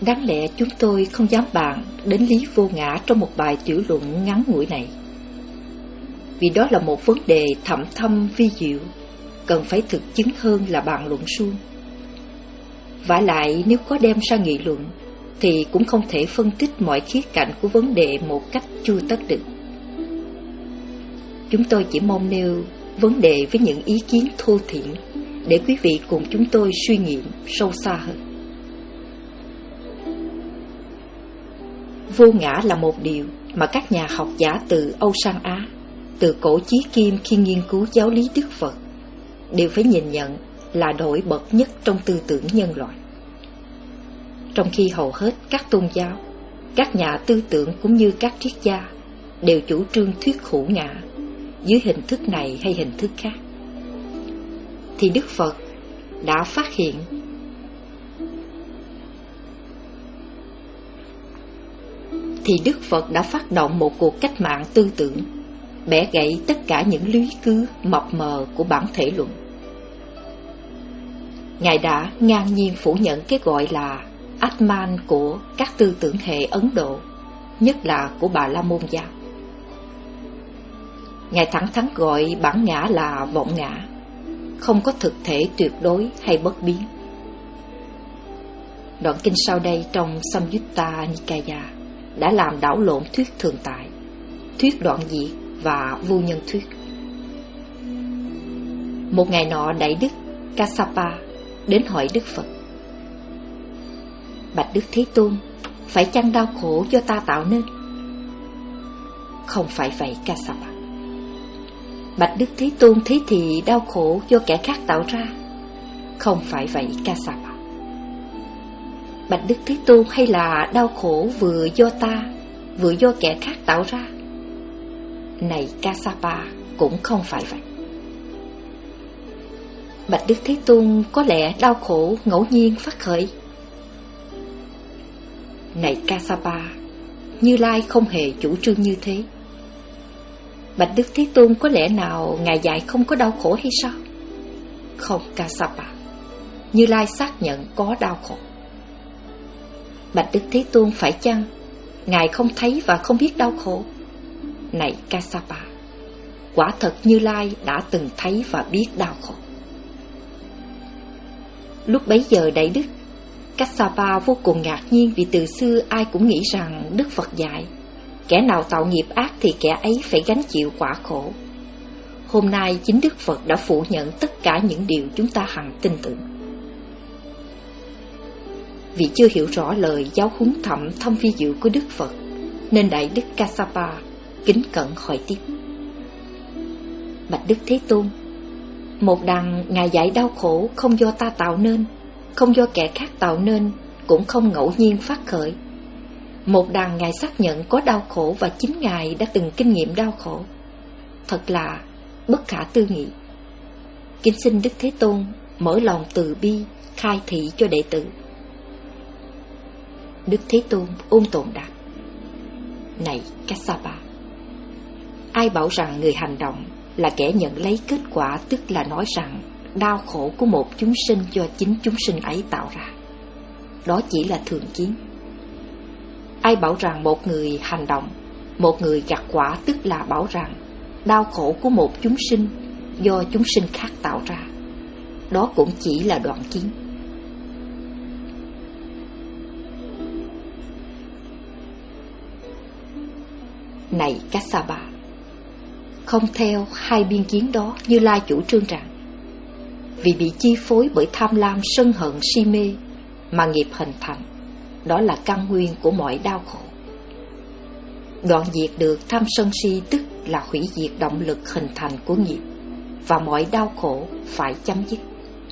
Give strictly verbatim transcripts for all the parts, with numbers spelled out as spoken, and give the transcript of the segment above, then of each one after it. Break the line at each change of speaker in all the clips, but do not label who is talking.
Đáng lẽ chúng tôi không dám bàn đến lý vô ngã trong một bài tiểu luận ngắn ngủi này, vì đó là một vấn đề thẳm thâm vi diệu, cần phải thực chứng hơn là bàn luận suông. Vả lại nếu có đem ra nghị luận thì cũng không thể phân tích mọi khía cạnh của vấn đề một cách chu tất được. Chúng tôi chỉ mong nêu vấn đề với những ý kiến thô thiển để quý vị cùng chúng tôi suy nghiệm sâu xa hơn. Vô ngã là một điều mà các nhà học giả từ Âu sang Á, từ cổ chí kim khi nghiên cứu giáo lý Đức Phật, đều phải nhìn nhận là nổi bật nhất trong tư tưởng nhân loại. Trong khi hầu hết các tôn giáo, các nhà tư tưởng cũng như các triết gia đều chủ trương thuyết hữu ngã dưới hình thức này hay hình thức khác, thì Đức Phật đã phát hiện thì Đức Phật đã phát động một cuộc cách mạng tư tưởng, bẻ gãy tất cả những lý cứ mập mờ của bản thể luận. Ngài đã ngang nhiên phủ nhận cái gọi là Atman của các tư tưởng hệ Ấn Độ, nhất là của Bà La Môn giáo. Ngài thẳng thắn gọi bản ngã là vọng ngã, không có thực thể tuyệt đối hay bất biến. Đoạn kinh sau đây trong Samyutta Nikaya đã làm đảo lộn thuyết thường tại, thuyết đoạn diệt và vô nhân thuyết. Một ngày nọ Đại Đức Kassapa đến hỏi Đức Phật: Bạch Đức Thế Tôn, phải chăng đau khổ do ta tạo nên? Không phải vậy Kassapa. Bạch Đức Thế Tôn, thế thì đau khổ do kẻ khác tạo ra? Không phải vậy Kassapa. Bạch Đức Thế Tôn, hay là đau khổ vừa do ta, vừa do kẻ khác tạo ra? Này Kassapa, cũng không phải vậy. Bạch Đức Thế Tôn, có lẽ đau khổ ngẫu nhiên phát khởi? Này Kassapa, Như Lai không hề chủ trương như thế. Bạch Đức Thế Tôn, có lẽ nào Ngài dạy không có đau khổ hay sao? Không Kassapa, Như Lai xác nhận có đau khổ. Bạch Đức Thế Tôn, phải chăng Ngài không thấy và không biết đau khổ? Này Kassapa, quả thật Như Lai đã từng thấy và biết đau khổ. Lúc bấy giờ Đại Đức Kassapa vô cùng ngạc nhiên, vì từ xưa ai cũng nghĩ rằng Đức Phật dạy kẻ nào tạo nghiệp ác thì kẻ ấy phải gánh chịu quả khổ. Hôm nay chính Đức Phật đã phủ nhận tất cả những điều chúng ta hằng tin tưởng. Vì chưa hiểu rõ lời giáo huấn thẳm thâm vi diệu của Đức Phật, nên Đại Đức Kassapa kính cẩn hỏi tiếp: Bạch Đức Thế Tôn, một đằng Ngài dạy đau khổ không do ta tạo nên, không do kẻ khác tạo nên, cũng không ngẫu nhiên phát khởi. Một đằng Ngài xác nhận có đau khổ và chính Ngài đã từng kinh nghiệm đau khổ. Thật là bất khả tư nghị. Kính xin Đức Thế Tôn mở lòng từ bi khai thị cho đệ tử. Đức Thế Tôn ôn tồn đáp: Này Kassapa, ai bảo rằng người hành động là kẻ nhận lấy kết quả, tức là nói rằng đau khổ của một chúng sinh do chính chúng sinh ấy tạo ra? Đó chỉ là thường kiến. Ai bảo rằng một người hành động, một người gặt quả, tức là bảo rằng đau khổ của một chúng sinh do chúng sinh khác tạo ra? Đó cũng chỉ là đoạn kiến. Này Kassapa, không theo hai biên kiến đó, Như Lai chủ trương rằng vì bị chi phối bởi tham lam, sân hận, si mê mà nghiệp hình thành, đó là căn nguyên của mọi đau khổ. Đoạn diệt được tham sân si, tức là hủy diệt động lực hình thành của nghiệp, và mọi đau khổ phải chấm dứt.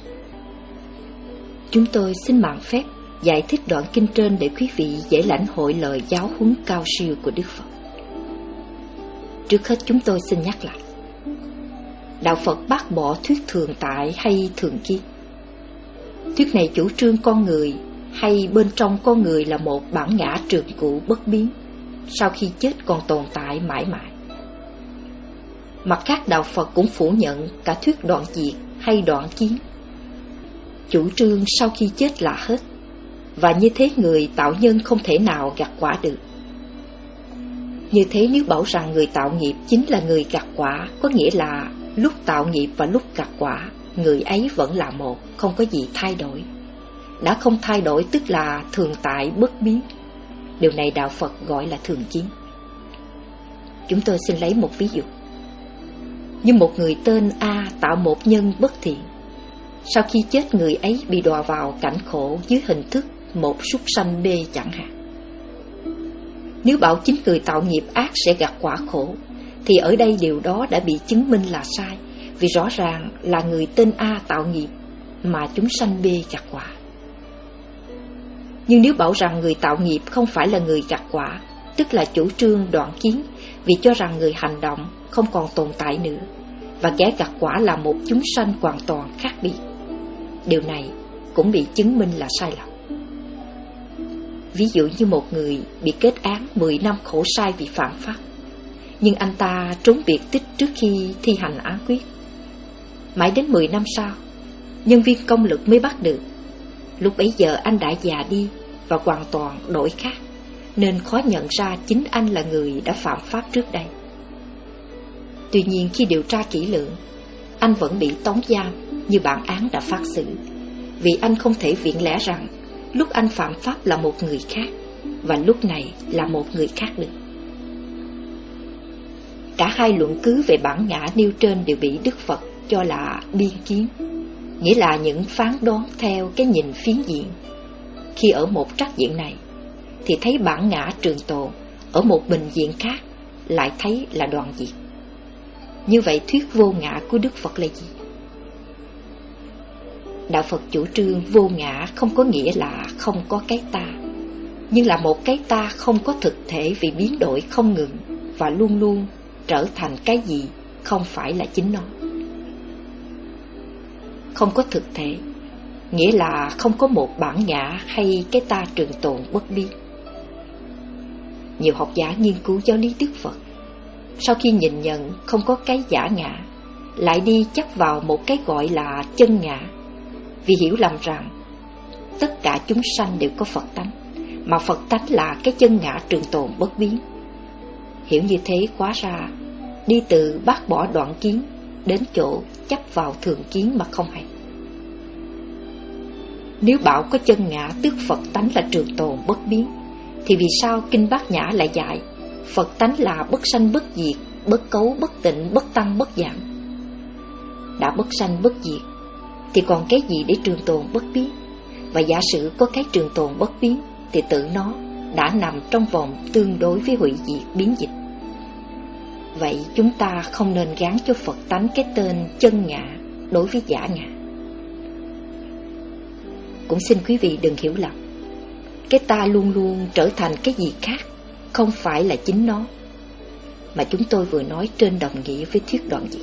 Chúng tôi xin mạn phép giải thích đoạn kinh trên để quý vị dễ lãnh hội lời giáo huấn cao siêu của Đức Phật. Trước hết chúng tôi xin nhắc lại, Đạo Phật bác bỏ thuyết thường tại hay thường kiến. Thuyết này chủ trương con người hay bên trong con người là một bản ngã trường cũ bất biến, sau khi chết còn tồn tại mãi mãi. Mặt khác, Đạo Phật cũng phủ nhận cả thuyết đoạn diệt hay đoạn kiến, chủ trương sau khi chết là hết, và như thế người tạo nhân không thể nào gặt quả được. Như thế nếu bảo rằng người tạo nghiệp chính là người gặt quả, có nghĩa là lúc tạo nghiệp và lúc gặt quả, người ấy vẫn là một, không có gì thay đổi. Đã không thay đổi tức là thường tại bất biến. Điều này đạo Phật gọi là thường kiến. Chúng tôi xin lấy một ví dụ. Như một người tên A tạo một nhân bất thiện. Sau khi chết, người ấy bị đọa vào cảnh khổ dưới hình thức một súc sanh B chẳng hạn. Nếu bảo chính người tạo nghiệp ác sẽ gặt quả khổ, thì ở đây điều đó đã bị chứng minh là sai, vì rõ ràng là người tên A tạo nghiệp mà chúng sanh B gặt quả. Nhưng nếu bảo rằng người tạo nghiệp không phải là người gặt quả, tức là chủ trương đoạn kiến, vì cho rằng người hành động không còn tồn tại nữa, và kẻ gặt quả là một chúng sanh hoàn toàn khác biệt. Điều này cũng bị chứng minh là sai lầm. Ví dụ như một người bị kết án mười năm khổ sai vì phạm pháp, nhưng anh ta trốn biệt tích trước khi thi hành án quyết. Mãi đến mười năm sau, nhân viên công lực mới bắt được. Lúc bấy giờ anh đã già đi và hoàn toàn đổi khác, nên khó nhận ra chính anh là người đã phạm pháp trước đây. Tuy nhiên khi điều tra kỹ lưỡng, anh vẫn bị tống giam như bản án đã phát xử, vì anh không thể viện lẽ rằng lúc anh phạm pháp là một người khác và lúc này là một người khác được. Cả hai luận cứ về bản ngã nêu trên đều bị Đức Phật cho là biên kiến, nghĩa là những phán đoán theo cái nhìn phiến diện. Khi ở một trắc diện này thì thấy bản ngã trường tồn, ở một bình diện khác lại thấy là đoạn diệt. Như vậy thuyết vô ngã của Đức Phật là gì? Đạo Phật chủ trương vô ngã không có nghĩa là không có cái ta, nhưng là một cái ta không có thực thể vì biến đổi không ngừng và luôn luôn trở thành cái gì không phải là chính nó. Không có thực thể nghĩa là không có một bản ngã hay cái ta trường tồn bất biến. Nhiều học giả nghiên cứu giáo lý Đức Phật, sau khi nhìn nhận không có cái giả ngã, lại đi chắc vào một cái gọi là chân ngã, vì hiểu lầm rằng tất cả chúng sanh đều có Phật tánh, mà Phật tánh là cái chân ngã trường tồn bất biến. Hiểu như thế hóa ra đi từ bác bỏ đoạn kiến đến chỗ chấp vào thường kiến mà không hay. Nếu bảo có chân ngã tức Phật tánh là trường tồn bất biến, thì vì sao Kinh Bát Nhã lại dạy Phật tánh là bất sanh bất diệt, bất cấu bất tịnh, bất tăng bất giảm? Đã bất sanh bất diệt thì còn cái gì để trường tồn bất biến? Và giả sử có cái trường tồn bất biến thì tự nó đã nằm trong vòng tương đối với hủy diệt biến dịch. Vậy chúng ta không nên gán cho Phật tánh cái tên chân ngã đối với giả ngã. Cũng xin quý vị đừng hiểu lầm, cái ta luôn luôn trở thành cái gì khác, không phải là chính nó, mà chúng tôi vừa nói trên đồng nghĩa với thuyết đoạn diệt.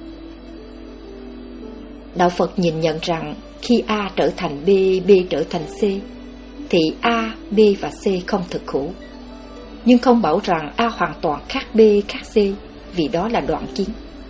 Đạo Phật nhìn nhận rằng khi A trở thành B, B trở thành C, thì A, B và C không thực hữu, nhưng không bảo rằng A hoàn toàn khác B, khác C, vì đó là đoạn kiến.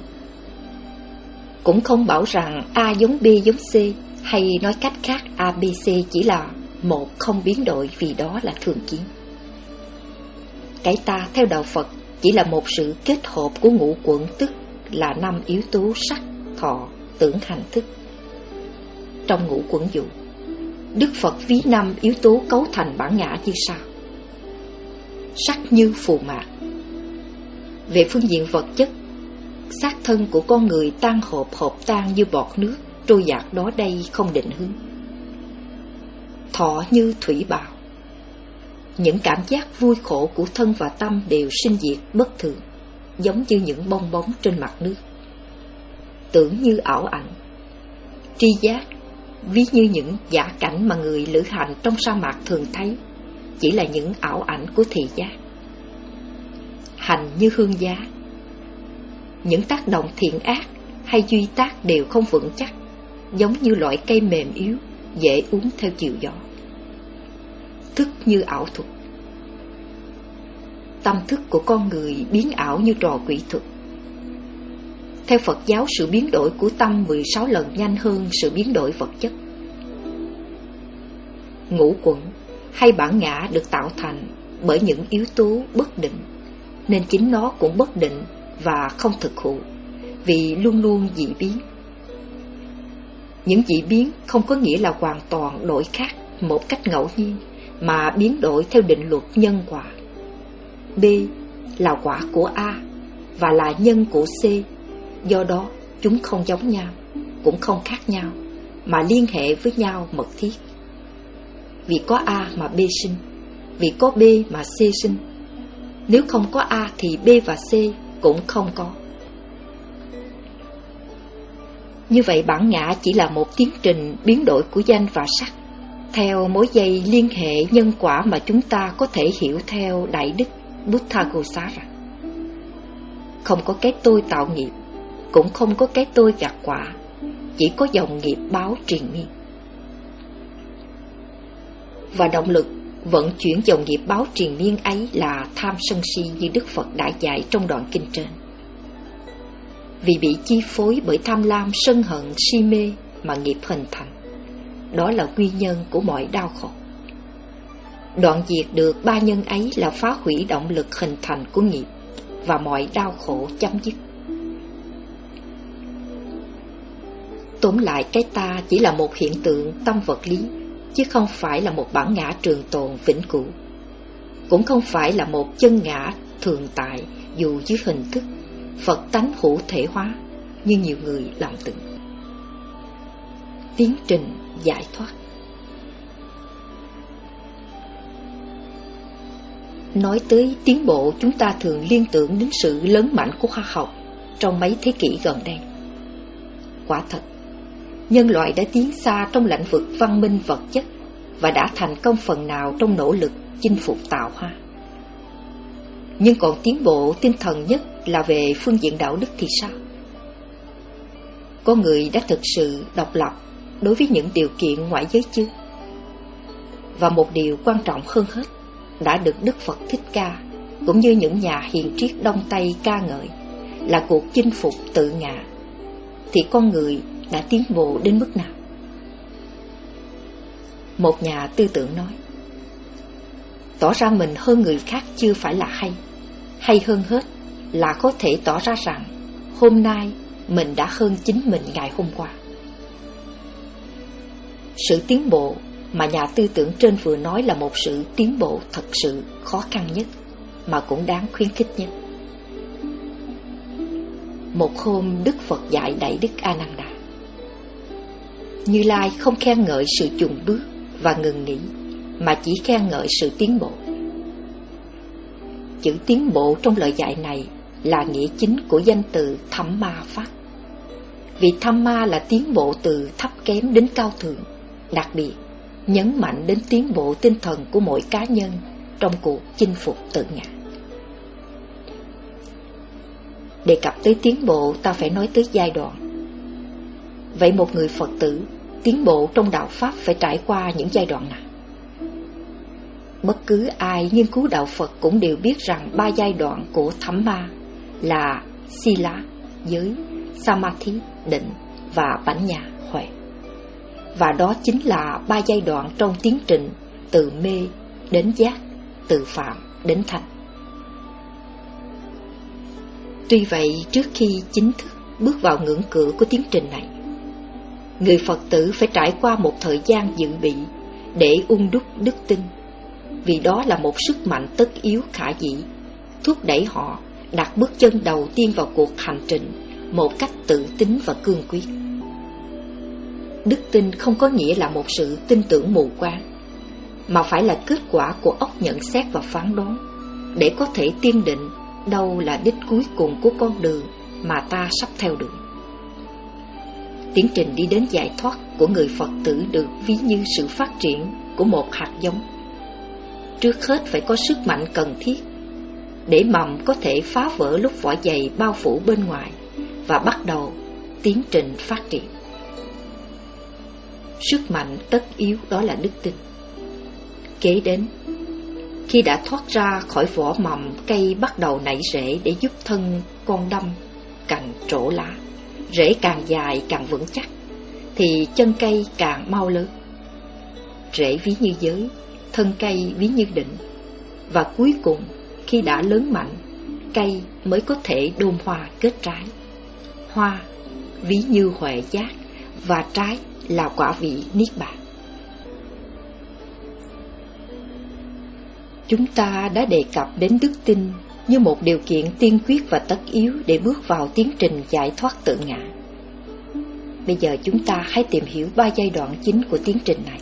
Cũng không bảo rằng A giống B giống C, hay nói cách khác A, B, C chỉ là một không biến đổi, vì đó là thường kiến. Cái ta theo đạo Phật chỉ là một sự kết hợp của ngũ quẩn, tức là năm yếu tố sắc, thọ, tưởng, hành, thức. Trong ngũ quẩn dụ, Đức Phật ví năm yếu tố cấu thành bản ngã như sau: sắc như phù mạc. Về phương diện vật chất, xác thân của con người tan hộp hộp tan như bọt nước, trôi dạt đó đây không định hướng. Thọ như thủy bào. Những cảm giác vui khổ của thân và tâm đều sinh diệt bất thường, giống như những bong bóng trên mặt nước. Tưởng như ảo ảnh. Tri giác ví như những giả cảnh mà người lữ hành trong sa mạc thường thấy, chỉ là những ảo ảnh của thị giác. Hành như hương giá. Những tác động thiện ác hay duy tác đều không vững chắc, giống như loại cây mềm yếu, dễ uốn theo chiều gió. Thức như ảo thuật. Tâm thức của con người biến ảo như trò quỷ thuật. Theo Phật giáo, sự biến đổi của tâm mười sáu lần nhanh hơn sự biến đổi vật chất. ngũ quẩn hay bản ngã được tạo thành bởi những yếu tố bất định, nên chính nó cũng bất định và không thực hữu, vì luôn luôn dị biến. Những dị biến không có nghĩa là hoàn toàn đổi khác một cách ngẫu nhiên, mà biến đổi theo định luật nhân quả. B là quả của A và là nhân của C, do đó chúng không giống nhau, cũng không khác nhau, mà liên hệ với nhau mật thiết. Vì có A mà B sinh, vì có B mà C sinh. Nếu không có A thì B và C cũng không có. Như vậy bản ngã chỉ là một tiến trình biến đổi của danh và sắc, theo mối dây liên hệ nhân quả mà chúng ta có thể hiểu theo Đại Đức Buddhaghosa. Không có cái tôi tạo nghiệp, cũng không có cái tôi gặt quả, chỉ có dòng nghiệp báo triền miên. Và động lực vận chuyển dòng nghiệp báo triền miên ấy là tham sân si, như Đức Phật đã dạy trong đoạn kinh trên. Vì bị chi phối bởi tham lam, sân hận, si mê mà nghiệp hình thành, đó là nguyên nhân của mọi đau khổ. Đoạn diệt được ba nhân ấy là phá hủy động lực hình thành của nghiệp, và mọi đau khổ chấm dứt. Tóm lại, cái ta chỉ là một hiện tượng tâm vật lý, chứ không phải là một bản ngã trường tồn vĩnh cửu, cũng không phải là một chân ngã thường tại dù dưới hình thức Phật tánh hữu thể hóa như nhiều người lầm tưởng. Tiến trình giải thoát. Nói tới tiến bộ, chúng ta thường liên tưởng đến sự lớn mạnh của khoa học trong mấy thế kỷ gần đây. Quả thật, nhân loại đã tiến xa trong lĩnh vực văn minh vật chất và đã thành công phần nào trong nỗ lực chinh phục tạo hóa. Nhưng còn tiến bộ tinh thần nhất là về phương diện đạo đức thì sao? Có người đã thực sự độc lập đối với những điều kiện ngoại giới chưa? Và một điều quan trọng hơn hết, đã được Đức Phật Thích Ca cũng như những nhà hiền triết Đông Tây ca ngợi là cuộc chinh phục tự ngã, thì con người đã tiến bộ đến mức nào? Một nhà tư tưởng nói, tỏ ra mình hơn người khác chưa phải là hay, hay hơn hết là có thể tỏ ra rằng hôm nay mình đã hơn chính mình ngày hôm qua. Sự tiến bộ mà nhà tư tưởng trên vừa nói là một sự tiến bộ thật sự khó khăn nhất, mà cũng đáng khuyến khích nhất. Một hôm Đức Phật dạy Đại Đức A Nan Đà, Như Lai không khen ngợi sự chùn bước và ngừng nghỉ, mà chỉ khen ngợi sự tiến bộ. Chữ tiến bộ trong lời dạy này là nghĩa chính của danh từ Thăm Ma Pháp. Vì Thăm Ma là tiến bộ từ thấp kém đến cao thượng, đặc biệt nhấn mạnh đến tiến bộ tinh thần của mỗi cá nhân trong cuộc chinh phục tự ngã. Đề cập tới tiến bộ, ta phải nói tới giai đoạn. Vậy một người Phật tử tiến bộ trong đạo Pháp phải trải qua những giai đoạn nào? Bất cứ ai nghiên cứu đạo Phật cũng đều biết rằng ba giai đoạn của Thăm Ma là Sila, giới, Samadhi, định và Bảnh Nhã, huệ. Và đó chính là ba giai đoạn trong tiến trình từ mê đến giác, từ phạm đến thành. Tuy vậy, trước khi chính thức bước vào ngưỡng cửa của tiến trình này, người Phật tử phải trải qua một thời gian dự bị để ung đúc đức tin, vì đó là một sức mạnh tất yếu khả dĩ, thúc đẩy họ đặt bước chân đầu tiên vào cuộc hành trình một cách tự tín và cương quyết. Đức tin không có nghĩa là một sự tin tưởng mù quáng, mà phải là kết quả của óc nhận xét và phán đoán, để có thể tiên định đâu là đích cuối cùng của con đường mà ta sắp theo đuổi. Tiến trình đi đến giải thoát của người Phật tử được ví như sự phát triển của một hạt giống. Trước hết phải có sức mạnh cần thiết để mầm có thể phá vỡ lớp vỏ dày bao phủ bên ngoài và bắt đầu tiến trình phát triển. Sức mạnh tất yếu đó là đức tin. Kế đến, khi đã thoát ra khỏi vỏ mầm, cây bắt đầu nảy rễ để giúp thân con đâm, cành trổ lá. Rễ càng dài càng vững chắc, thì chân cây càng mau lớn. rễ ví như giới, thân cây ví như định. Và cuối cùng, khi đã lớn mạnh, cây mới có thể đơm hoa kết trái. Hoa ví như huệ giác, và trái là quả vị niết bàn. Chúng ta đã đề cập đến đức tin như một điều kiện tiên quyết và tất yếu để bước vào tiến trình giải thoát tự ngã. Bây giờ chúng ta hãy tìm hiểu ba giai đoạn chính của tiến trình này.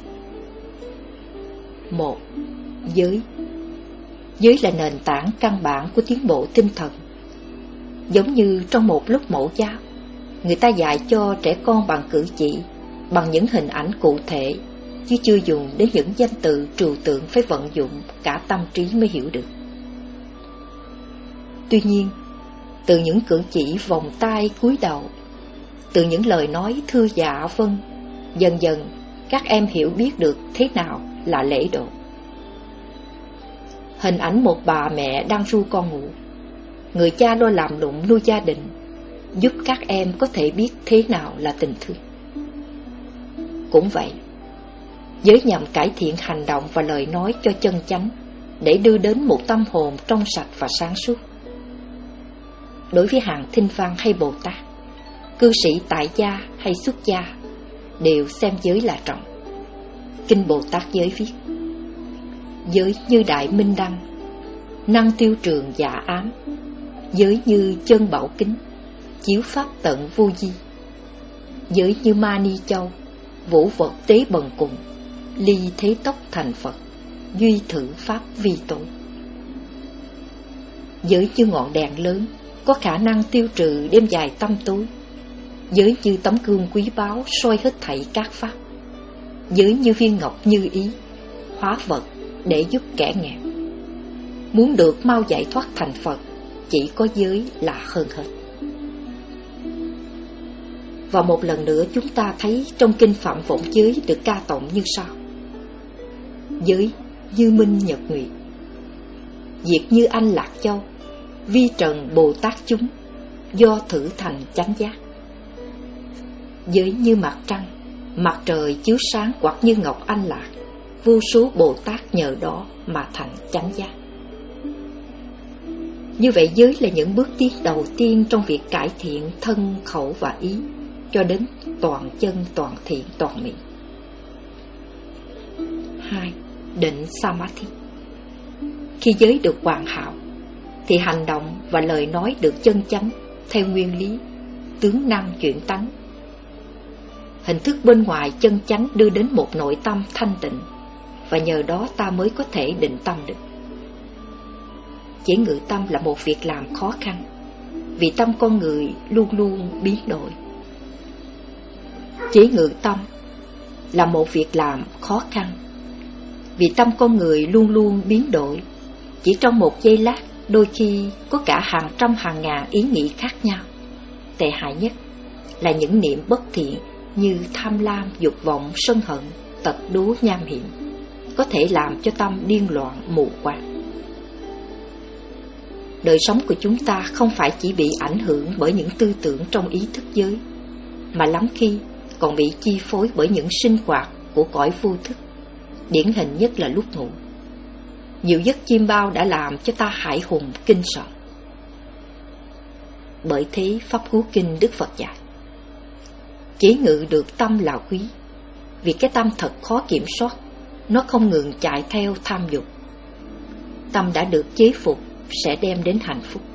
Một. Giới. Giới là nền tảng căn bản của tiến bộ tinh thần. Giống như trong một lớp mẫu giáo, người ta dạy cho trẻ con bằng cử chỉ, bằng những hình ảnh cụ thể, chứ chưa dùng đến những danh từ trừu tượng phải vận dụng cả tâm trí mới hiểu được. Tuy nhiên, từ những cử chỉ vòng tay cúi đầu, từ những lời nói thưa dạ vâng, dần dần các em hiểu biết được thế nào là lễ độ. Hình ảnh một bà mẹ đang ru con ngủ, người cha lo làm lụng nuôi gia đình, giúp các em có thể biết thế nào là tình thương. Cũng vậy, giới nhằm cải thiện hành động và lời nói cho chân chánh, để đưa đến một tâm hồn trong sạch và sáng suốt. Đối với hàng Thinh Văn hay Bồ Tát, cư sĩ tại gia hay xuất gia, đều xem giới là trọng. Kinh Bồ Tát Giới viết: giới như đại minh đăng, năng tiêu trường dạ ám. Giới như chân bảo kính, chiếu pháp tận vô di. Giới như ma ni châu, vũ vật tế bần cùng, ly thế tốc thành Phật, duy thử pháp vi tổ. Giới như ngọn đèn lớn, có khả năng tiêu trừ đêm dài tăm tối. Giới như tấm gương quý báu soi hết thảy các pháp. Giới như viên ngọc như ý, hóa vật để giúp kẻ nghèo. Muốn được mau giải thoát thành Phật, chỉ có giới là hơn hết. Và một lần nữa chúng ta thấy trong kinh Phạm Vọng Giới được ca tụng như sau: giới như minh nhật nguyệt, diệt như anh lạc châu, vi trần Bồ Tát chúng, do thử thành chánh giác. Giới như mặt trăng, mặt trời chiếu sáng hoặc như ngọc anh lạc, vô số Bồ Tát nhờ đó mà thành chánh giác. Như vậy giới là những bước tiến đầu tiên trong việc cải thiện thân, khẩu và ý, cho đến toàn chân, toàn thiện, toàn miệng. Hai. Định Samadhi. Khi giới được hoàn hảo, thì hành động và lời nói được chân chánh, theo nguyên lý, tướng năng chuyển tánh. Hình thức bên ngoài chân chánh đưa đến một nội tâm thanh tịnh, và nhờ đó ta mới có thể định tâm được. Chỉ ngự tâm là một việc làm khó khăn, vì tâm con người luôn luôn biến đổi. Chỉ ngự tâm là một việc làm khó khăn, vì tâm con người luôn luôn biến đổi. Chỉ trong một giây lát, đôi khi có cả hàng trăm hàng ngàn ý nghĩ khác nhau. Tệ hại nhất là những niệm bất thiện như tham lam, dục vọng, sân hận, tật đố, nham hiểm, có thể làm cho tâm điên loạn, mù quáng. Đời sống của chúng ta không phải chỉ bị ảnh hưởng bởi những tư tưởng trong ý thức giới, mà lắm khi còn bị chi phối bởi những sinh hoạt của cõi vô thức. Điển hình nhất là lúc ngủ. Nhiều giấc chiêm bao đã làm cho ta hãi hùng kinh sợ. Bởi thế Pháp Cú Kinh Đức Phật dạy: chỉ ngự được tâm là quý, vì cái tâm thật khó kiểm soát, nó không ngừng chạy theo tham dục. Tâm đã được chế phục sẽ đem đến hạnh phúc.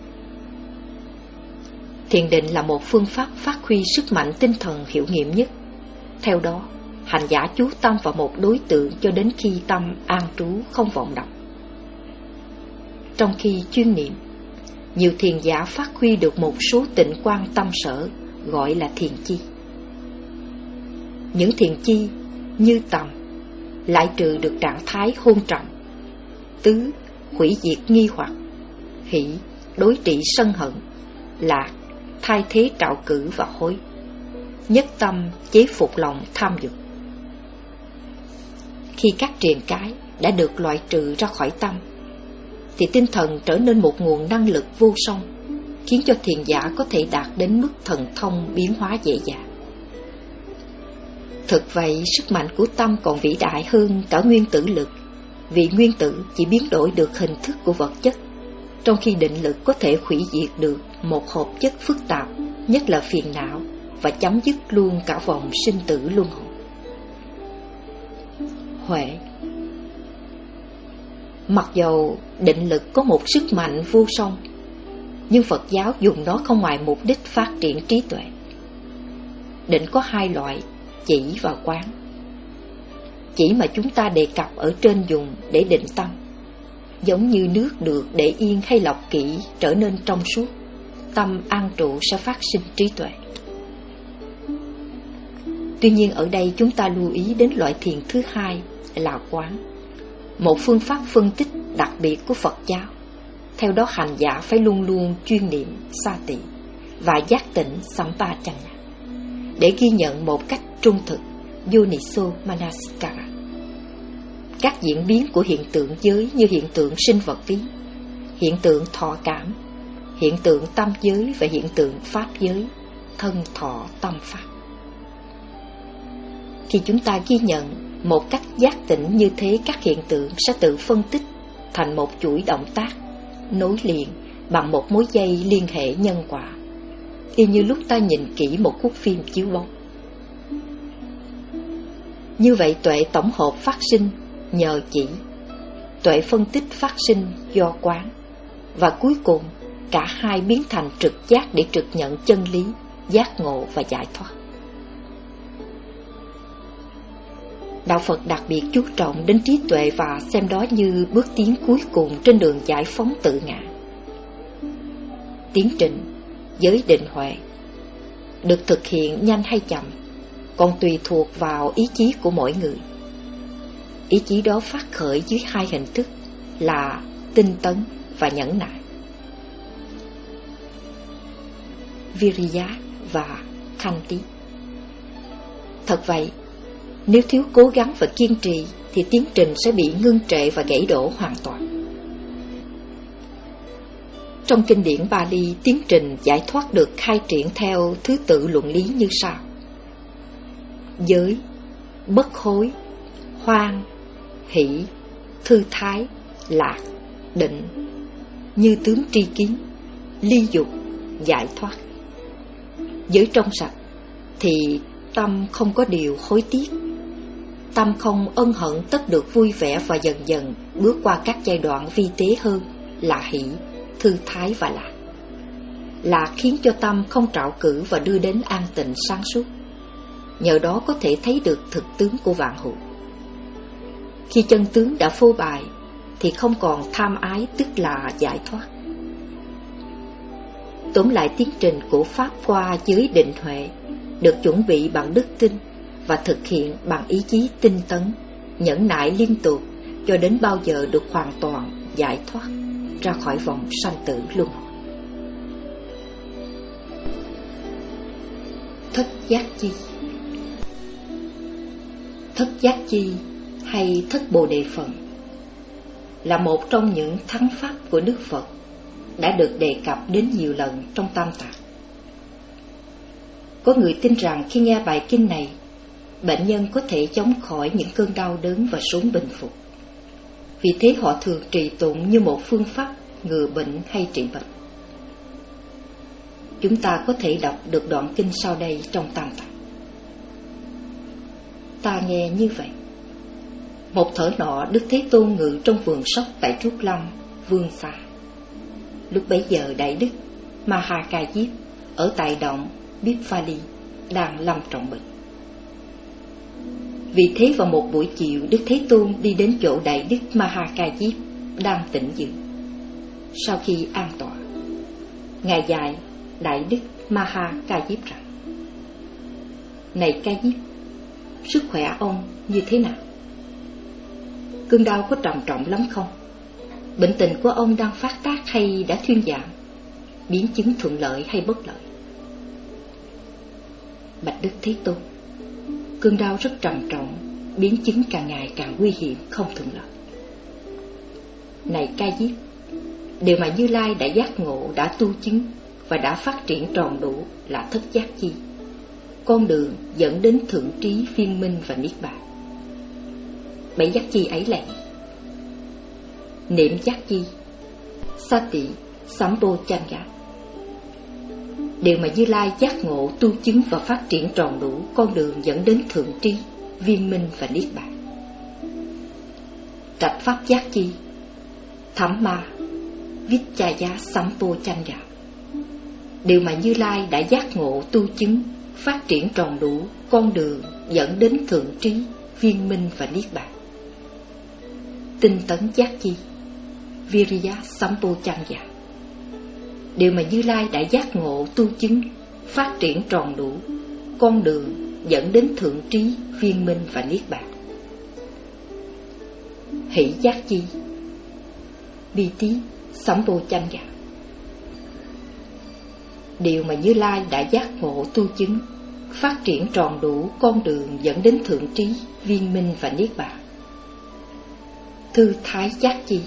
Thiền định là một phương pháp phát huy sức mạnh tinh thần hiệu nghiệm nhất. Theo đó, hành giả chú tâm vào một đối tượng cho đến khi tâm an trú không vọng động. Trong khi chuyên niệm, nhiều thiền giả phát huy được một số tịnh quan tâm sở, gọi là thiền chi. Những thiền chi như tầm lại trừ được trạng thái hôn trầm, tứ hủy diệt nghi hoặc, hỷ đối trị sân hận, lạc thay thế trạo cử và hối, nhất tâm chế phục lòng tham dục. Khi các triền cái đã được loại trừ ra khỏi tâm, thì tinh thần trở nên một nguồn năng lực vô song, khiến cho thiền giả có thể đạt đến mức thần thông biến hóa dễ dàng. Thực vậy, sức mạnh của tâm còn vĩ đại hơn cả nguyên tử lực, vì nguyên tử chỉ biến đổi được hình thức của vật chất, trong khi định lực có thể hủy diệt được một hợp chất phức tạp, nhất là phiền não, và chấm dứt luôn cả vòng sinh tử luân hồi. Huệ. Mặc dầu định lực có một sức mạnh vô song, nhưng Phật giáo dùng nó không ngoài mục đích phát triển trí tuệ. Định có hai loại, chỉ và quán. Chỉ mà chúng ta đề cập ở trên dùng để định tâm, giống như nước được để yên hay lọc kỹ trở nên trong suốt, tâm an trụ sẽ phát sinh trí tuệ. Tuy nhiên ở đây chúng ta lưu ý đến loại thiền thứ hai là quán, một phương pháp phân tích đặc biệt của Phật giáo. Theo đó hành giả phải luôn luôn chuyên niệm Sati và giác tỉnh Sampajanya để ghi nhận một cách trung thực Yoniso Manasikara các diễn biến của hiện tượng giới, như hiện tượng sinh vật lý, hiện tượng thọ cảm, hiện tượng tâm giới và hiện tượng pháp giới, thân thọ tâm pháp. Khi chúng ta ghi nhận một cách giác tỉnh như thế, các hiện tượng sẽ tự phân tích thành một chuỗi động tác nối liền bằng một mối dây liên hệ nhân quả, y như lúc ta nhìn kỹ một khúc phim chiếu bóng. Như vậy, tuệ tổng hợp phát sinh nhờ chỉ, tuệ phân tích phát sinh do quán, và cuối cùng cả hai biến thành trực giác để trực nhận chân lý, giác ngộ và giải thoát. Đạo Phật đặc biệt chú trọng đến trí tuệ và xem đó như bước tiến cuối cùng trên đường giải phóng tự ngã. Tiến trình giới định huệ được thực hiện nhanh hay chậm còn tùy thuộc vào ý chí của mỗi người. Ý chí đó phát khởi dưới hai hình thức là tinh tấn và nhẫn nại, Viriya và Khanti. Thật vậy, nếu thiếu cố gắng và kiên trì thì tiến trình sẽ bị ngưng trệ và gãy đổ hoàn toàn. Trong kinh điển Bali, tiến trình giải thoát được khai triển theo thứ tự luận lý như sau: giới, bất hối, hoan, hỷ, thư thái, lạc, định, như tướng tri kiến, ly dục, giải thoát. Giới trong sạch thì tâm không có điều hối tiếc, tâm không ân hận tất được vui vẻ, và dần dần bước qua các giai đoạn vi tế hơn là hỷ, thư thái và lạc. Lạc khiến cho tâm không trạo cử và đưa đến an tịnh sáng suốt, nhờ đó có thể thấy được thực tướng của vạn hữu. Khi chân tướng đã phô bày thì không còn tham ái, tức là giải thoát. Tóm lại, tiến trình của Pháp qua giới định huệ được chuẩn bị bằng đức tin và thực hiện bằng ý chí tinh tấn, nhẫn nại liên tục cho đến bao giờ được hoàn toàn giải thoát ra khỏi vòng sanh tử luân hồi. Thất giác chi. Thất giác chi hay thất bồ đề phần là một trong những thắng pháp của Đức Phật đã được đề cập đến nhiều lần trong Tam Tạng. Có người tin rằng khi nghe bài kinh này, bệnh nhân có thể chống khỏi những cơn đau đớn và sớm bình phục. Vì thế họ thường trì tụng như một phương pháp ngừa bệnh hay trị bệnh. Chúng ta có thể đọc được đoạn kinh sau đây trong Tam Tạng. Ta nghe như vậy: một thở nọ, Đức Thế Tôn ngự trong vườn sóc tại Trúc Lâm, Vương Xà. Lúc bấy giờ Đại Đức Mahakayip ở tại động Bipali đang lâm trọng bệnh. Vì thế vào một buổi chiều, Đức Thế Tôn đi đến chỗ Đại Đức Mahakayip đang tĩnh dưỡng. Sau khi an tọa, Ngài dạy Đại Đức Mahakayip rằng: này Kayip, sức khỏe ông như thế nào? Cơn đau có trầm trọng lắm không? Bệnh tình của ông đang phát tác hay đã thuyên giảm? Biến chứng thuận lợi hay bất lợi? Bạch Đức Thế Tôn, cơn đau rất trầm trọng, biến chứng càng ngày càng nguy hiểm, không thuận lợi. Này Ca Diếp, điều mà Như Lai đã giác ngộ, đã tu chứng và đã phát triển tròn đủ là thất giác chi. con đường dẫn đến thượng trí, viên minh và niết bàn. Bảy giác chi ấy là gì? Niệm giác chi, Sati Sambochanja, điều mà Như Lai giác ngộ, tu chứng và phát triển tròn đủ con đường dẫn đến thượng trí, viên minh và niết bàn. Trạch pháp giác chi, Thamma Vichaya Sambochanja, điều mà Như Lai đã giác ngộ, tu chứng, phát triển tròn đủ con đường dẫn đến thượng trí, viên minh và niết bàn. Tinh tấn giác chi, Viriya Sambochanja, điều mà Như Lai đã giác ngộ, tu chứng, phát triển tròn đủ con đường dẫn đến thượng trí, viên minh và niết bàn. Hỷ giác chi, Biti Sambochanja, điều mà Như Lai đã giác ngộ, tu chứng, phát triển tròn đủ con đường dẫn đến thượng trí, viên minh và niết bàn. Thư thái giác chi,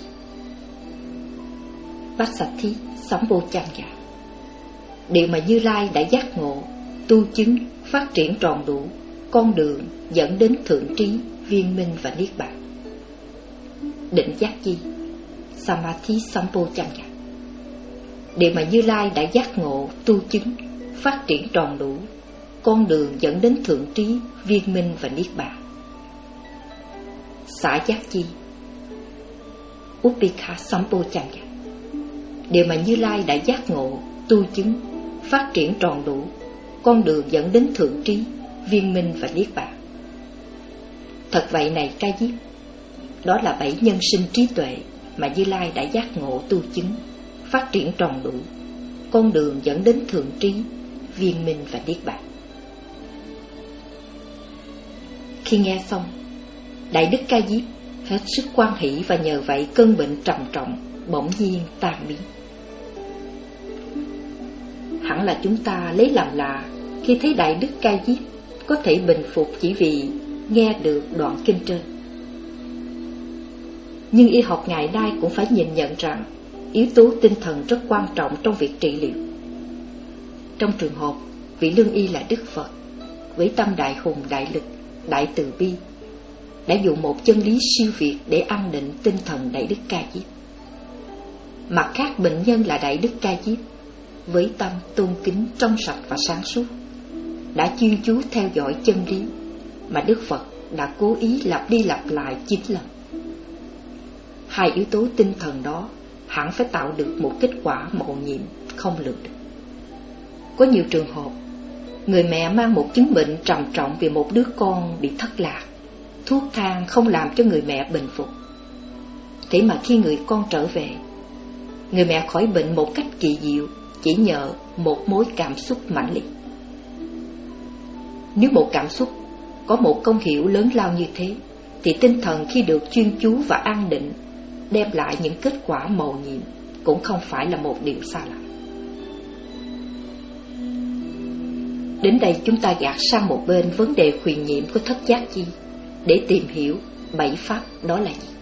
Passathi Sambochanja, điều mà Như Lai đã giác ngộ, tu chứng, phát triển tròn đủ con đường dẫn đến thượng trí, viên minh và niết bàn. Định giác chi, Samadhi Sambochanja, điều mà Như Lai đã giác ngộ, tu chứng, phát triển tròn đủ con đường dẫn đến thượng trí, viên minh và niết bàn. Xả giác chi, Upekha Sambochanja, điều mà Như Lai đã giác ngộ, tu chứng, phát triển tròn đủ con đường dẫn đến thượng trí, viên minh và niết bàn. Thật vậy này Ca Diếp, đó là bảy nhân sinh trí tuệ mà Như Lai đã giác ngộ, tu chứng, phát triển tròn đủ con đường dẫn đến thượng trí, viên minh và niết bàn. Khi nghe xong, Đại Đức Ca Diếp hết sức hoan hỷ, và nhờ vậy cơn bệnh trầm trọng bỗng nhiên tan biến. Hẳn là chúng ta lấy làm lạ khi thấy Đại Đức Ca Diếp có thể bình phục chỉ vì nghe được đoạn kinh trên. Nhưng y học ngày nay cũng phải nhìn nhận rằng yếu tố tinh thần rất quan trọng trong việc trị liệu. Trong trường hợp vị lương y là Đức Phật, với tâm đại hùng, đại lực, đại từ bi, đã dùng một chân lý siêu việt để an định tinh thần Đại Đức Ca Diếp. Mặt khác, bệnh nhân là Đại Đức Ca Diếp, với tâm tôn kính, trong sạch và sáng suốt, đã chuyên chú theo dõi chân lý mà Đức Phật đã cố ý lặp đi lặp lại chín lần. Hai yếu tố tinh thần đó hẳn phải tạo được một kết quả mầu nhiệm không lường được. Có nhiều trường hợp, người mẹ mang một chứng bệnh trầm trọng vì một đứa con bị thất lạc, thuốc thang không làm cho người mẹ bình phục. Thế mà khi người con trở về, người mẹ khỏi bệnh một cách kỳ diệu chỉ nhờ một mối cảm xúc mãnh liệt. Nếu một cảm xúc có một công hiệu lớn lao như thế, thì tinh thần khi được chuyên chú và an định đem lại những kết quả mầu nhiệm cũng không phải là một điều xa lạ. Đến đây chúng ta gạt sang một bên vấn đề huyền nhiệm của thất giác chi để tìm hiểu bảy pháp đó là gì.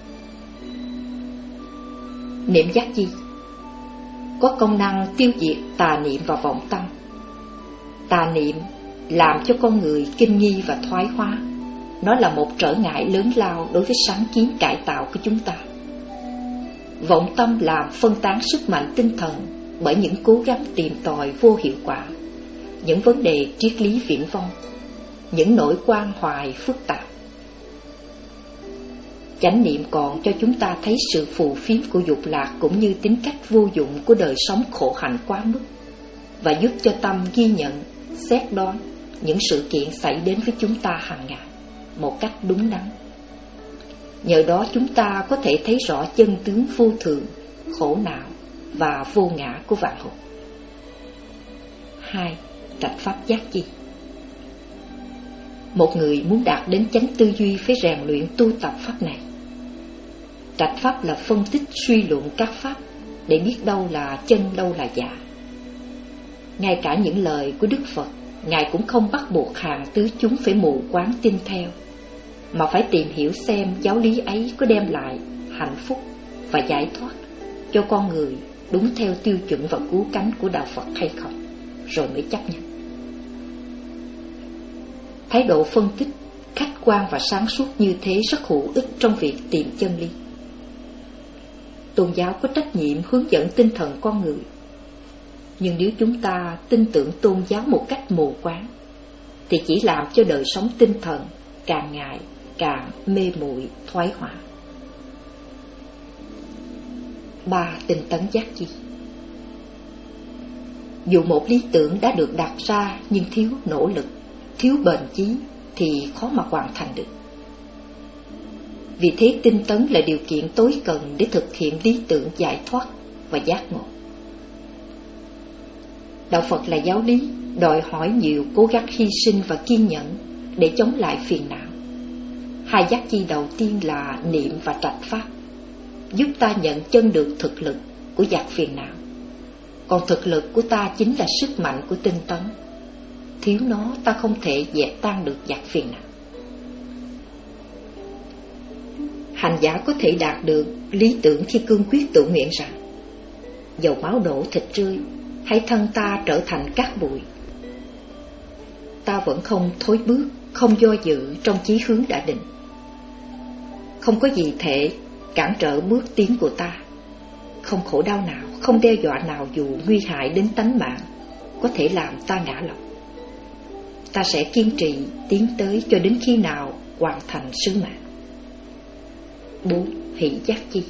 Niệm giác chi có công năng tiêu diệt tà niệm và vọng tâm. Tà niệm làm cho con người kinh nghi và thoái hóa. Nó là một trở ngại lớn lao đối với sáng kiến cải tạo của chúng ta. Vọng tâm làm phân tán sức mạnh tinh thần bởi những cố gắng tìm tòi vô hiệu quả, những vấn đề triết lý viển vông, những nỗi quan hoài phức tạp. Chánh niệm còn cho chúng ta thấy sự phù phiếm của dục lạc, cũng như tính cách vô dụng của đời sống khổ hạnh quá mức, và giúp cho tâm ghi nhận, xét đoán những sự kiện xảy đến với chúng ta hàng ngày một cách đúng đắn. Nhờ đó chúng ta có thể thấy rõ chân tướng vô thường, khổ não và vô ngã của vạn hữu. Hai, trạch pháp giác chi. Một người muốn đạt đến chánh tư duy phải rèn luyện tu tập pháp này. Trạch pháp là phân tích suy luận các pháp để biết đâu là chân, đâu là giả. Ngay cả những lời của Đức Phật, Ngài cũng không bắt buộc hàng tứ chúng phải mù quáng tin theo, mà phải tìm hiểu xem giáo lý ấy có đem lại hạnh phúc và giải thoát cho con người đúng theo tiêu chuẩn và cứu cánh của đạo Phật hay không, rồi mới chấp nhận. Thái độ phân tích, khách quan và sáng suốt như thế rất hữu ích trong việc tìm chân lý. Tôn giáo có trách nhiệm hướng dẫn tinh thần con người. Nhưng nếu chúng ta tin tưởng tôn giáo một cách mù quáng, thì chỉ làm cho đời sống tinh thần càng ngày càng mê muội thoái hóa. Ba, tinh tấn giác chi. Dù một lý tưởng đã được đặt ra nhưng thiếu nỗ lực, thiếu bền chí thì khó mà hoàn thành được. Vì thế tinh tấn là điều kiện tối cần để thực hiện lý tưởng giải thoát và giác ngộ. Đạo Phật là giáo lý đòi hỏi nhiều cố gắng hy sinh và kiên nhẫn để chống lại phiền não. Hai giác chi đầu tiên là niệm và trạch pháp, giúp ta nhận chân được thực lực của giặc phiền não. Còn thực lực của ta chính là sức mạnh của tinh tấn. Thiếu nó ta không thể dẹp tan được giặc phiền não. Hành giả có thể đạt được lý tưởng khi cương quyết tự nguyện rằng dầu máu đổ thịt rơi, hay thân ta trở thành cát bụi, ta vẫn không thối bước, không do dự trong chí hướng đã định. Không có gì thể cản trở bước tiến của ta. Không khổ đau nào, không đe dọa nào dù nguy hại đến tánh mạng có thể làm ta ngã lòng. Ta sẽ kiên trì tiến tới cho đến khi nào hoàn thành sứ mạng. Bốn, hỷ giác chi.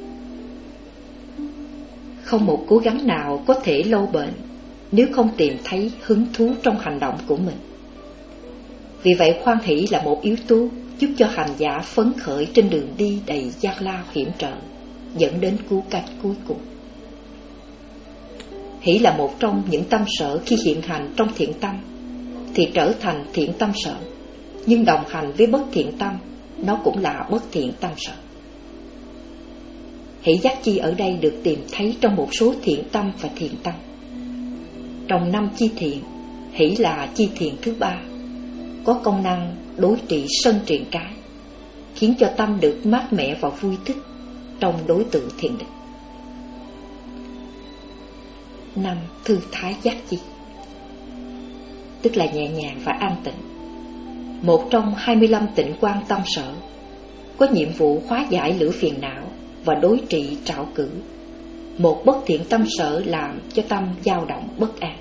Không một cố gắng nào có thể lâu bền nếu không tìm thấy hứng thú trong hành động của mình. Vì vậy hoan hỷ là một yếu tố giúp cho hành giả phấn khởi trên đường đi đầy gian lao hiểm trở, dẫn đến cứu cánh cuối cùng. Hỷ là một trong những tâm sở khi hiện hành trong thiện tâm thì trở thành thiện tâm sở, nhưng đồng hành với bất thiện tâm, nó cũng là bất thiện tâm sở. Hỷ giác chi ở đây được tìm thấy trong một số thiện tâm và thiện tâm. Trong năm chi thiện, hỷ là chi thiện thứ ba, có công năng đối trị sân triền cái, khiến cho tâm được mát mẻ và vui thích trong đối tượng thiền định. Năm, thư thái giác chi, tức là nhẹ nhàng và an tịnh. Một trong hai mươi lăm tịnh quan tâm sở, có nhiệm vụ hóa giải lửa phiền não và đối trị trạo cử. Một bất thiện tâm sở làm cho tâm dao động bất an.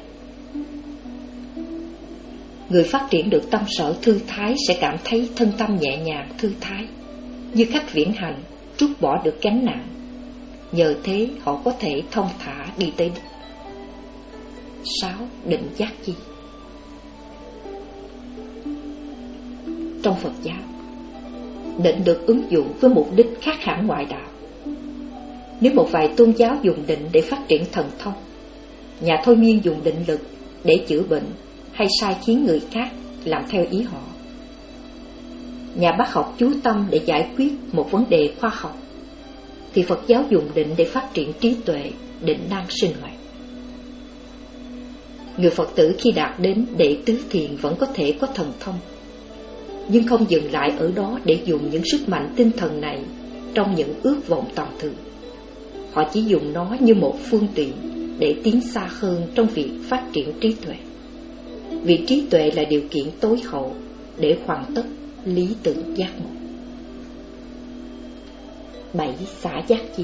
Người phát triển được tâm sở thư thái sẽ cảm thấy thân tâm nhẹ nhàng thư thái, như khách viễn hành trút bỏ được gánh nặng. Nhờ thế họ có thể thông thả đi tới đích. Sáu, định giác chi. Trong Phật giáo, định được ứng dụng với mục đích khác hẳn ngoại đạo. Nếu một vài tôn giáo dùng định để phát triển thần thông, nhà thôi miên dùng định lực để chữa bệnh hay sai khiến người khác làm theo ý họ, nhà bác học chú tâm để giải quyết một vấn đề khoa học, thì Phật giáo dùng định để phát triển trí tuệ, định năng sinh hoạt. Người Phật tử khi đạt đến đệ tứ thiền vẫn có thể có thần thông, nhưng không dừng lại ở đó để dùng những sức mạnh tinh thần này trong những ước vọng tầm thường. Họ chỉ dùng nó như một phương tiện để tiến xa hơn trong việc phát triển trí tuệ. Vì trí tuệ là điều kiện tối hậu để hoàn tất lý tưởng giác ngộ. Bảy, xả giác chi.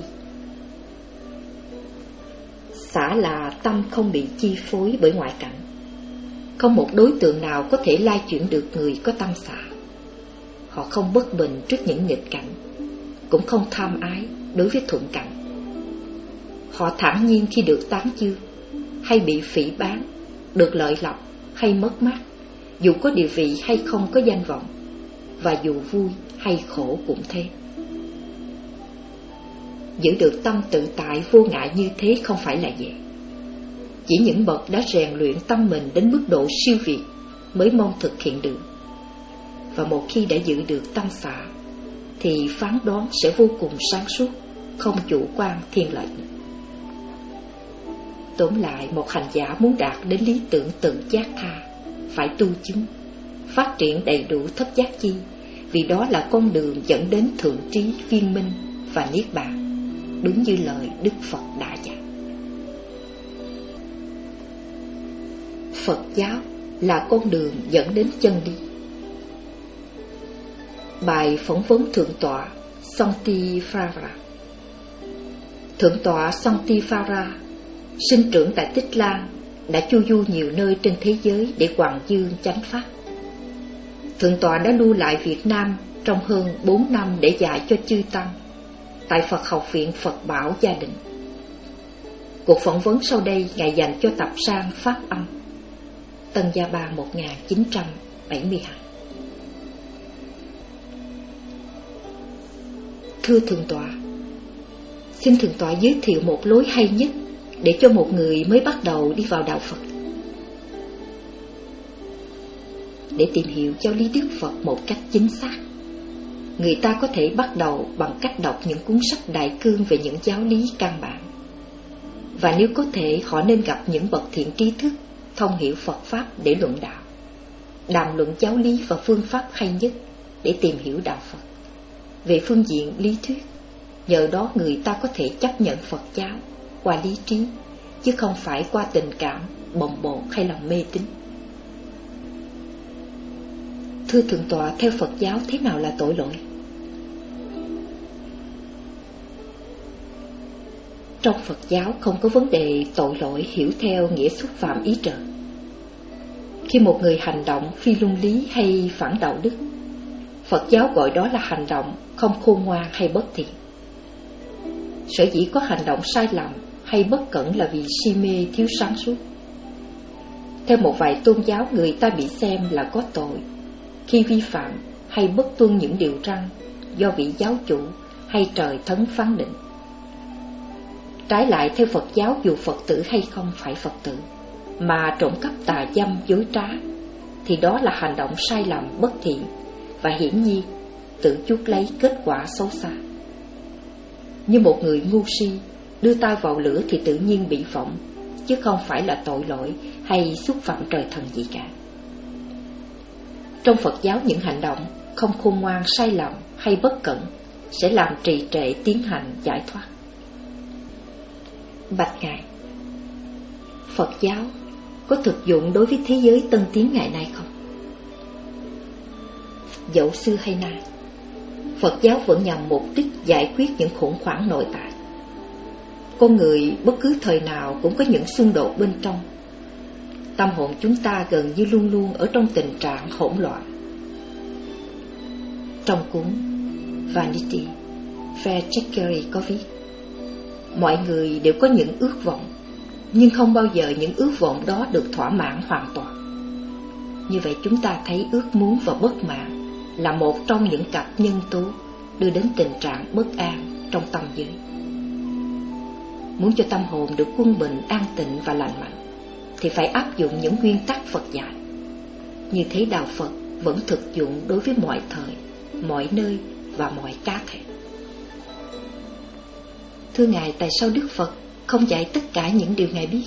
Xả là tâm không bị chi phối bởi ngoại cảnh. Không một đối tượng nào có thể lai chuyển được người có tâm xả. Họ không bất bình trước những nghịch cảnh, cũng không tham ái đối với thuận cảnh. Họ thản nhiên khi được tán dương hay bị phỉ báng, được lợi lộc hay mất mát, dù có địa vị hay không có danh vọng, và dù vui hay khổ cũng thế. Giữ được tâm tự tại vô ngại như thế không phải là dễ. Chỉ những bậc đã rèn luyện tâm mình đến mức độ siêu việt mới mong thực hiện được. Và một khi đã giữ được tâm xả, thì phán đoán sẽ vô cùng sáng suốt, không chủ quan thiên lệch. Tóm lại, một hành giả muốn đạt đến lý tưởng tự giác tha, phải tu chứng, phát triển đầy đủ thất giác chi, vì đó là con đường dẫn đến thượng trí, viên minh và niết bàn, đúng như lời Đức Phật đã dạy. Phật giáo là con đường dẫn đến chân lý. Bài phỏng vấn Thượng tọa Sauntifara. Thượng tọa Sauntifara sinh trưởng tại Tích Lan, đã chu du nhiều nơi trên thế giới để hoằng dương chánh pháp. Thượng tọa đã lưu lại Việt Nam trong hơn bốn năm để dạy cho chư tăng tại Phật học viện Phật Bảo Gia Định. Cuộc phỏng vấn sau đây Ngài dành cho tập san Pháp âm, Tân Gia Ba một nghìn chín trăm bảy mươi hai. Thưa Thượng tọa, xin Thượng tọa giới thiệu một lối hay nhất để cho một người mới bắt đầu đi vào đạo Phật. Để tìm hiểu giáo lý Đức Phật một cách chính xác, người ta có thể bắt đầu bằng cách đọc những cuốn sách đại cương về những giáo lý căn bản. Và nếu có thể, họ nên gặp những bậc thiện trí thức thông hiểu Phật Pháp để luận đạo, đàm luận giáo lý và phương pháp hay nhất để tìm hiểu đạo Phật. Về phương diện lý thuyết, nhờ đó người ta có thể chấp nhận Phật giáo qua lý trí, chứ không phải qua tình cảm, bồng bột hay lòng mê tín. Thưa Thượng tọa, theo Phật giáo thế nào là tội lỗi? Trong Phật giáo không có vấn đề tội lỗi hiểu theo nghĩa xúc phạm ý trời. Khi một người hành động phi luân lý hay phản đạo đức, Phật giáo gọi đó là hành động không khôn ngoan hay bất thiện. Sở dĩ có hành động sai lầm hay bất cẩn là vì si mê thiếu sáng suốt. Theo một vài tôn giáo, người ta bị xem là có tội khi vi phạm hay bất tuân những điều răn do vị giáo chủ hay trời thấn phán định. Trái lại, theo Phật giáo, dù Phật tử hay không phải Phật tử mà trộm cắp, tà dâm, dối trá, thì đó là hành động sai lầm bất thiện và hiển nhiên tự chuốc lấy kết quả xấu xa. Như một người ngu si đưa tay vào lửa thì tự nhiên bị phỏng, chứ không phải là tội lỗi hay xúc phạm trời thần gì cả. Trong Phật giáo, những hành động không khôn ngoan, sai lầm hay bất cẩn sẽ làm trì trệ tiến hành giải thoát. Bạch Ngài, Phật giáo có thực dụng đối với thế giới tân tiến ngày nay không? Dẫu xưa hay nay, Phật giáo vẫn nhằm mục đích giải quyết những khủng hoảng nội tại. Con người bất cứ thời nào cũng có những xung đột bên trong. Tâm hồn chúng ta gần như luôn luôn ở trong tình trạng hỗn loạn. Trong cuốn Vanity Fair Chicory có viết: mọi người đều có những ước vọng, nhưng không bao giờ những ước vọng đó được thỏa mãn hoàn toàn. Như vậy chúng ta thấy ước muốn và bất mãn là một trong những cặp nhân tố đưa đến tình trạng bất an trong tâm giới. Muốn cho tâm hồn được quân bình, an tịnh và lành mạnh thì phải áp dụng những nguyên tắc Phật dạy. Như thế đạo Phật vẫn thực dụng đối với mọi thời, mọi nơi và mọi cá thể. Thưa Ngài, tại sao Đức Phật không dạy tất cả những điều Ngài biết?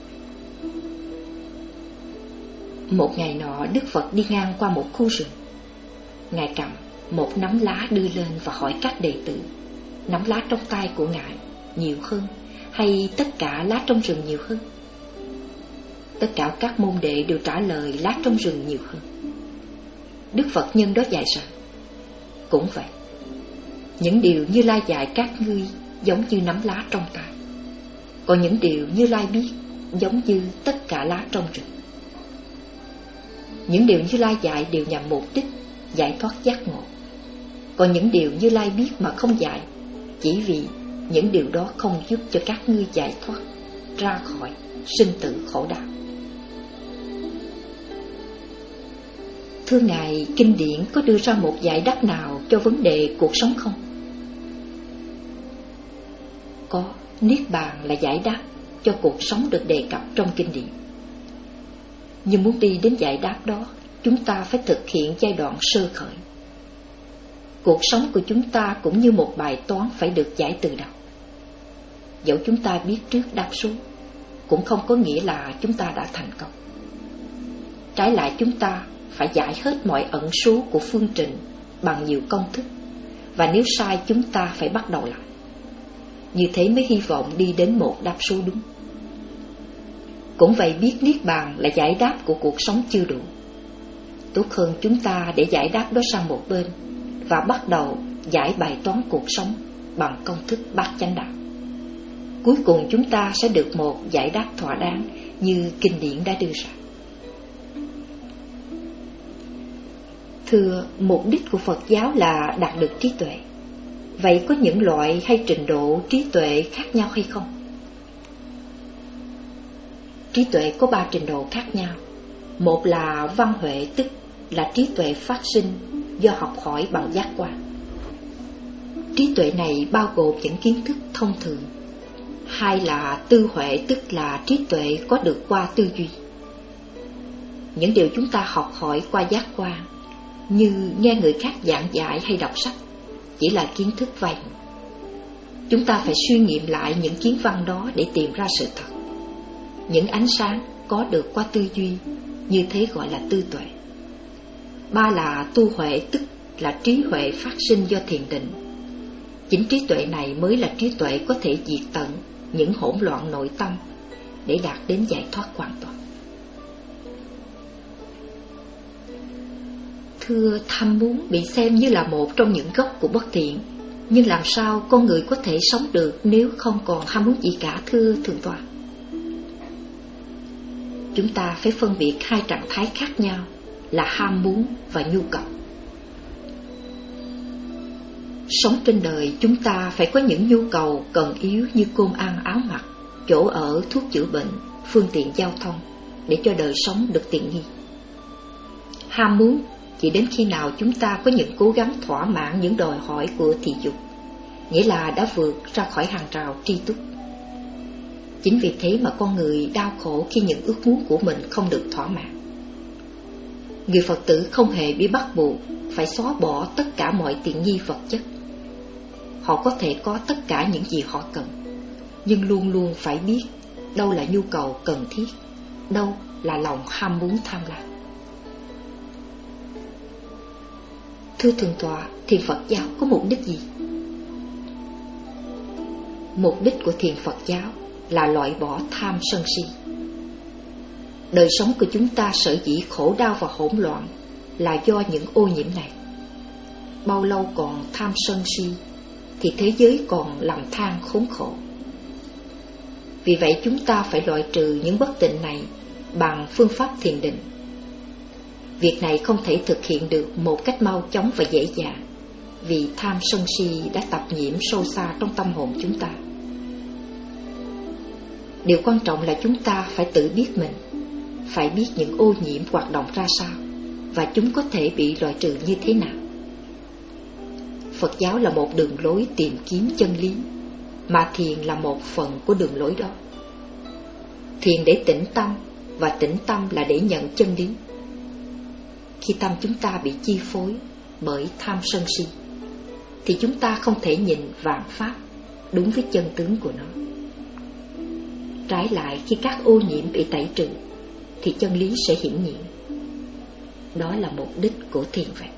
Một ngày nọ, Đức Phật đi ngang qua một khu rừng. Ngài cầm một nắm lá đưa lên và hỏi các đệ tử: nắm lá trong tay của Ngài nhiều hơn hay tất cả lá trong rừng nhiều hơn? Tất cả các môn đệ đều trả lời lá trong rừng nhiều hơn. Đức Phật nhân đó dạy rằng: cũng vậy, những điều Như Lai dạy các ngươi giống như nắm lá trong tay, còn những điều Như Lai biết giống như tất cả lá trong rừng. Những điều Như Lai dạy đều nhằm mục đích giải thoát giác ngộ, còn những điều Như Lai biết mà không dạy chỉ vì những điều đó không giúp cho các ngươi giải thoát ra khỏi sinh tử khổ đau. Thưa Ngài, kinh điển có đưa ra một giải đáp nào cho vấn đề cuộc sống không? Có, Niết Bàn là giải đáp cho cuộc sống được đề cập trong kinh điển. Nhưng muốn đi đến giải đáp đó, chúng ta phải thực hiện giai đoạn sơ khởi. Cuộc sống của chúng ta cũng như một bài toán phải được giải từ đầu. Dẫu chúng ta biết trước đáp số, cũng không có nghĩa là chúng ta đã thành công. Trái lại, chúng ta phải giải hết mọi ẩn số của phương trình bằng nhiều công thức, và nếu sai chúng ta phải bắt đầu lại. Như thế mới hy vọng đi đến một đáp số đúng. Cũng vậy, biết Niết Bàn là giải đáp của cuộc sống chưa đủ. Tốt hơn chúng ta để giải đáp đó sang một bên, và bắt đầu giải bài toán cuộc sống bằng công thức bát chánh đạo. Cuối cùng chúng ta sẽ được một giải đáp thỏa đáng như kinh điển đã đưa ra. Thưa, mục đích của Phật giáo là đạt được trí tuệ. Vậy có những loại hay trình độ trí tuệ khác nhau hay không? Trí tuệ có ba trình độ khác nhau. Một là văn huệ, tức là trí tuệ phát sinh do học hỏi bằng giác quan. Trí tuệ này bao gồm những kiến thức thông thường. Hai là tư huệ, tức là trí tuệ có được qua tư duy. Những điều chúng ta học hỏi qua giác quan, như nghe người khác giảng dạy hay đọc sách, chỉ là kiến thức vậy. Chúng ta phải suy nghiệm lại những kiến văn đó để tìm ra sự thật. Những ánh sáng có được qua tư duy, như thế gọi là tư tuệ. Ba là tu huệ, tức là trí huệ phát sinh do thiền định. Chính trí tuệ này mới là trí tuệ có thể diệt tận những hỗn loạn nội tâm để đạt đến giải thoát hoàn toàn. Thưa, tham muốn bị xem như là một trong những gốc của bất thiện. Nhưng làm sao con người có thể sống được nếu không còn ham muốn gì cả, thưa Thượng tọa? Chúng ta phải phân biệt hai trạng thái khác nhau là ham muốn và nhu cầu. Sống trên đời chúng ta phải có những nhu cầu cần yếu như cơm ăn áo mặc, chỗ ở, thuốc chữa bệnh, phương tiện giao thông để cho đời sống được tiện nghi. Ham muốn chỉ đến khi nào chúng ta có những cố gắng thỏa mãn những đòi hỏi của thị dục, nghĩa là đã vượt ra khỏi hàng rào tri túc. Chính vì thế mà con người đau khổ khi những ước muốn của mình không được thỏa mãn. Người Phật tử không hề bị bắt buộc phải xóa bỏ tất cả mọi tiện nghi vật chất. Họ có thể có tất cả những gì họ cần, nhưng luôn luôn phải biết đâu là nhu cầu cần thiết, đâu là lòng ham muốn tham lam. Thưa Thượng tọa, thiền Phật giáo có mục đích gì? Mục đích của thiền Phật giáo là loại bỏ tham sân si. Đời sống của chúng ta sở dĩ khổ đau và hỗn loạn là do những ô nhiễm này. Bao lâu còn tham sân si thì thế giới còn lầm than khốn khổ. Vì vậy chúng ta phải loại trừ những bất tịnh này bằng phương pháp thiền định. Việc này không thể thực hiện được một cách mau chóng và dễ dàng, vì tham sân si đã tập nhiễm sâu xa trong tâm hồn chúng ta. Điều quan trọng là chúng ta phải tự biết mình, phải biết những ô nhiễm hoạt động ra sao và chúng có thể bị loại trừ như thế nào. Phật giáo là một đường lối tìm kiếm chân lý, mà thiền là một phần của đường lối đó. Thiền để tĩnh tâm, và tĩnh tâm là để nhận chân lý. Khi tâm chúng ta bị chi phối bởi tham sân si, thì chúng ta không thể nhìn vạn pháp đúng với chân tướng của nó. Trái lại, khi các ô nhiễm bị tẩy trừ, thì chân lý sẽ hiển hiện. Đó là mục đích của thiền vậy.